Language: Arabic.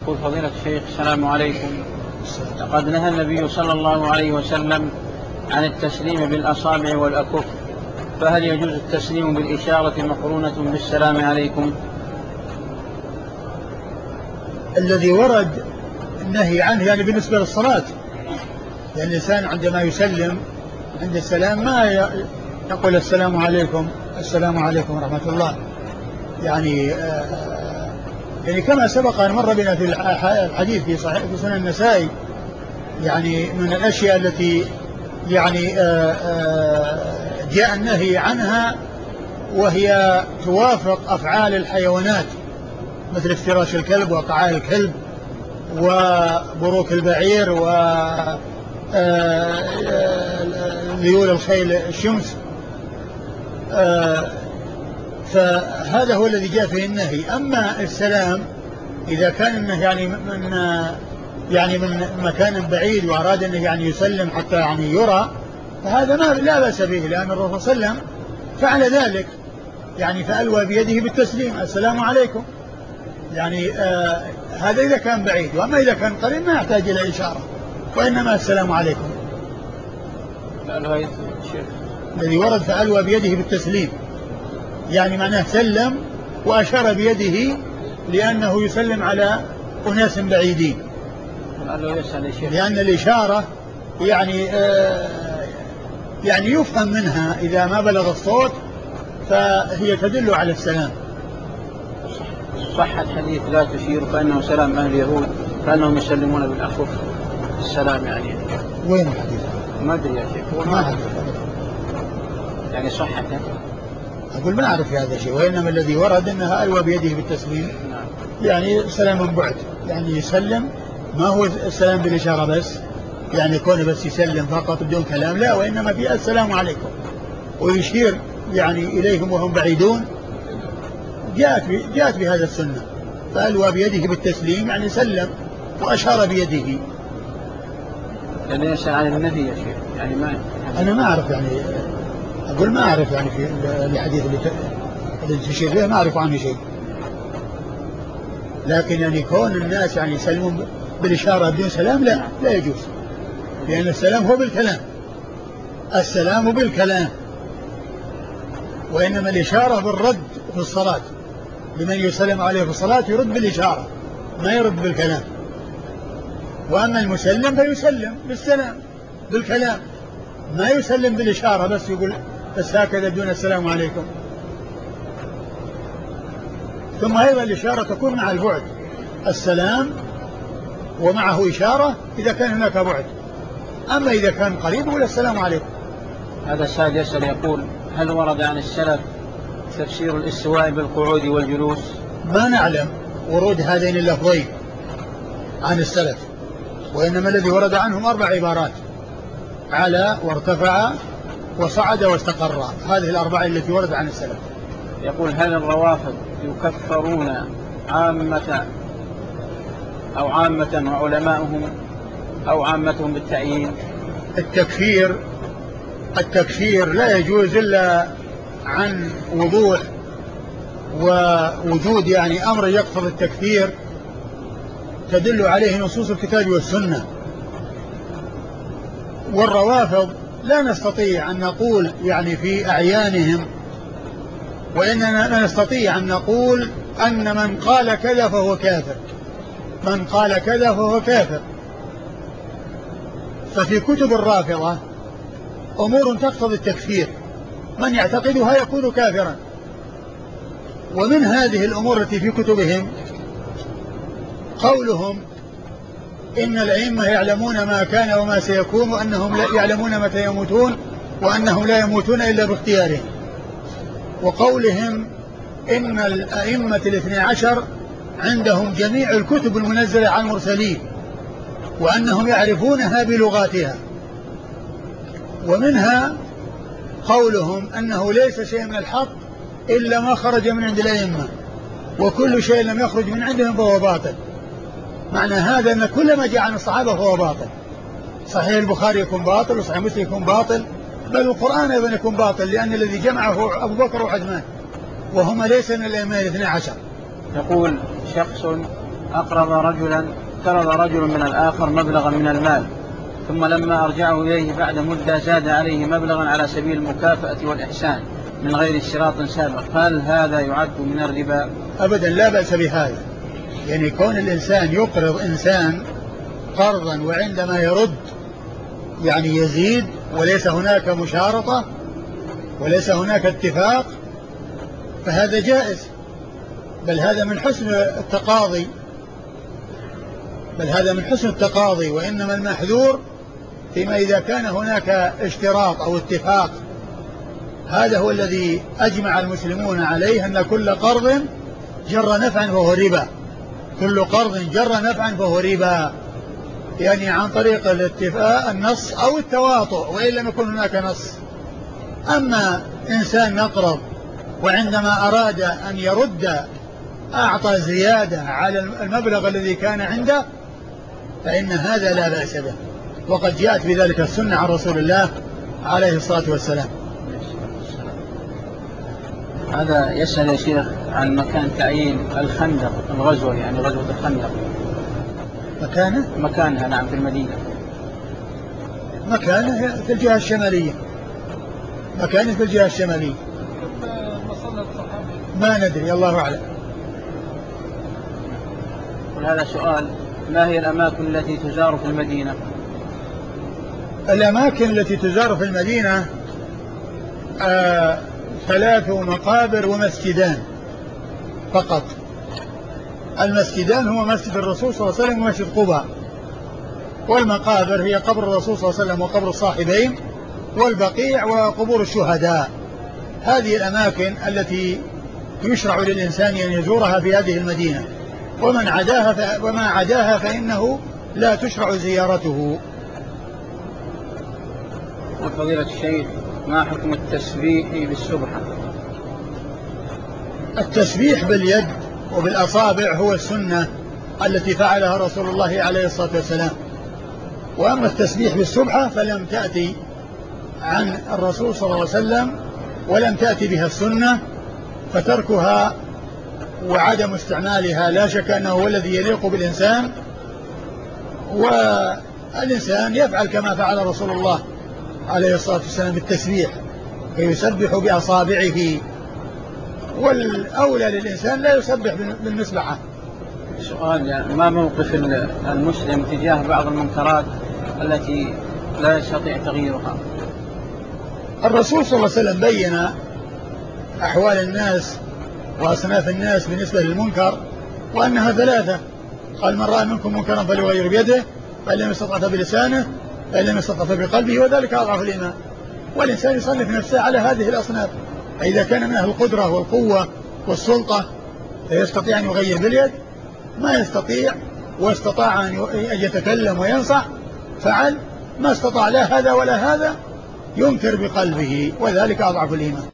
قل فضيلة الشيخ السلام عليكم. لقد نهى النبي صلى الله عليه وسلم عن التسليم بالأصابع والأكف، فهل يجوز التسليم بالإشارة مقرونة بالسلام عليكم؟ الذي ورد النهي عنه يعني بالنسبة للصلاة، يعني الإنسان عندما يسلم عند السلام ما يقول السلام عليكم السلام عليكم ورحمة الله، يعني كما سبق أن مر بنا في الحديث في سنن النسائي، يعني من الأشياء التي يعني جاء النهي عنها وهي توافق أفعال الحيوانات مثل افتراش الكلب وقعاء الكلب وبروك البعير وليول الخيل الشمس، فهذا هو الذي جاء فيه النهي. أما السلام إذا كان النهي يعني من مكان بعيد وأراد أنه يعني يسلم حتى يعني يرى، فهذا لا بأس به، لأن الرسول صلى الله عليه وسلم فعل ذلك، يعني فألوى بيده بالتسليم السلام عليكم، يعني هذا إذا كان بعيد. وأما إذا كان قريب ما يحتاج إلى إشارة، وإنما السلام عليكم الذي ورد فألوى بيده بالتسليم، يعني معناه سلم وأشار بيده لأنه يسلم على أناس بعيدين، لأن الإشارة يعني يفهم منها إذا ما بلغ الصوت فهي تدل على السلام. صح الحديث لا تشير فإنه سلام أهل اليهود فإنهم يسلمون بالأخف السلام، يعني وين الحديث؟ ما أدري يا شيخ، ما أعرف يعني صحته، أقول ما أعرف هذا شيء، وإنما الذي ورد أنها ألوى بيده بالتسليم، يعني سلام من بعد، يعني يسلم ما هو السلام بالإشارة بس، يعني كونه بس يسلم فقط بدون كلام، لا، وإنما في السلام عليكم ويشير يعني إليهم وهم بعيدون، جاءت بهذا السنة، فألوى بيده بالتسليم يعني سلم وأشار بيده. ليس عن النهي يا شيخ، يعني ما أنا ما أعرف، يعني أقول ما أعرف يعني في الحديث اللي تشير به ما أعرف عنه شيء، لكن يعني كون الناس يعني يسلمون بالإشارة بدون سلام لا يجوز، لأن السلام هو بالكلام، السلام بالكلام، وإنما الإشارة بالرد في الصلاة، لمن يسلم عليه في الصلاة يرد بالإشارة ما يرد بالكلام. وأما المسلم فيسلم بالسلام بالكلام، ما يسلم بالإشارة بس يقول بس هكذا دون السلام عليكم. ثم أيضا الإشارة تكون مع البعد، السلام ومعه إشارة إذا كان هناك بعد، أما إذا كان قريب ولا السلام عليكم. هذا السائل يسأل يقول هل ورد عن السلف تفسير الاستواء بالقعود والجلوس؟ ما نعلم ورود هذين اللفظين عن السلف، وإنما الذي ورد عنهم 4 عبارات: على وارتفع وصعد واستقر، هذه الأربعة التي ورد عن السلف. يقول هل الروافض يكفرون عامة وعلماؤهم أو عامتهم بالتعيين؟ التكفير لا يجوز إلا عن وضوح ووجود يعني أمر يقتضي التكفير تدل عليه نصوص الكتاب والسنة. والروافض لا نستطيع أن نقول يعني في أعيانهم، وإننا نستطيع أن نقول أن من قال كذا فهو كافر، من قال كذا فهو كافر. ففي كتب الرافضة أمور تقتضي التكفير، من يعتقدها يكون كافرا. ومن هذه الأمور التي في كتبهم قولهم إن الأئمة يعلمون ما كان وما سيكون، وأنهم يعلمون متى يموتون، وأنهم لا يموتون إلا باختيارهم. وقولهم إن الأئمة 12 عندهم جميع الكتب المنزلة على المرسلين، وأنهم يعرفونها بلغاتها. ومنها قولهم أنه ليس شيء من الحق إلا ما خرج من عند الأئمة، وكل شيء لم يخرج من عندهم فهو باطل. معنى هذا أن كل ما جاء عن الصحابة فهو باطل، صحيح البخاري يكون باطل، وصحيح مسلم يكون باطل، بل القرآن أيضا يكون باطل، لأن الذي جمعه هو أبو بكر وعثمان، وهما ليس من الأئمة 12. يقول شخص اقترض رجل من الآخر مبلغا من المال، ثم لما أرجعه إليه بعد مدة زاد عليه مبلغا على سبيل المكافأة والإحسان من غير اشتراط سابق، هل هذا يعد من الربا؟ أبدا، لا بأس بهذا. يعني كون الإنسان يقرض إنسان قرضا وعندما يرد يعني يزيد وليس هناك مشارطة وليس هناك اتفاق، فهذا جائز، بل هذا من حسن التقاضي. وإنما المحذور فيما إذا كان هناك اشتراط أو اتفاق. هذا هو الذي أجمع المسلمون عليه، أن كل قرض جر نفعا فهو ربا، كل قرض جر نفعا فهو ربا، يعني عن طريق الاتفاق النص أو التواطؤ، وإن لم يكن هناك نص. أما إنسان نقرض وعندما أراد أن يرد أعطى زيادة على المبلغ الذي كان عنده، فإن هذا لا بأس به، وقد جاءت بذلك السنة عن رسول الله عليه الصلاة والسلام. هذا يسأل يا شيخ عن مكان تعيين الخندق، الغزوة يعني غزوة الخندق، مكانها نعم في المدينة. مكانه في الجهة الشمالية، ما ندري، الله أعلم. وهذا سؤال: ما هي الأماكن التي تزار في المدينة؟ الأماكن التي تزار في المدينة 3 مقابر ومسجدان فقط. المسجدان هو مسجد الرسول صلى الله عليه وسلم ومسجد قباء، والمقابر هي قبر الرسول صلى الله عليه وسلم وقبر الصاحبين والبقيع وقبور الشهداء. هذه الأماكن التي يشرع للإنسان أن يزورها في هذه المدينة، وما عداها فإنه لا تشرع زيارته. وفضيلة الشيخ، ما حكم التسبيح بالسبحة؟ التسبيح باليد وبالأصابع هو السنة التي فعلها رسول الله عليه الصلاة والسلام. وأما التسبيح بالسبحة فلم تأتي عن الرسول صلى الله عليه وسلم ولم تأتي بها السنة، فتركها وعدم استعمالها لا شك أنه هو الذي يليق بالإنسان، والإنسان يفعل كما فعل رسول الله عليه الصلاة والسلام بالتسبيح، فيسبح بأصابعه، والأولى للإنسان لا يسبح بالمسبحة. سؤال: يعني ما موقف المسلم تجاه بعض المنكرات التي لا يستطيع تغييرها؟ الرسول صلى الله عليه وسلم بين أحوال الناس وأصناف الناس بالنسبة للمنكر، وأنها 3: قال: من رأى منكم منكرا فليغير بيده، فإن لم يستطع فبلسانه، فإن لم يستطع فبقلبه، وذلك أضعف الإيمان. والإنسان يصنف نفسه على هذه الأصناف، فإذا كان منه القدرة والقوة والسلطة فيستطيع أن يغير باليد، ما يستطيع واستطاع أن يتكلم وينصح فعل، ما استطاع لا هذا ولا هذا ينكر بقلبه، وذلك أضعف الإيمان.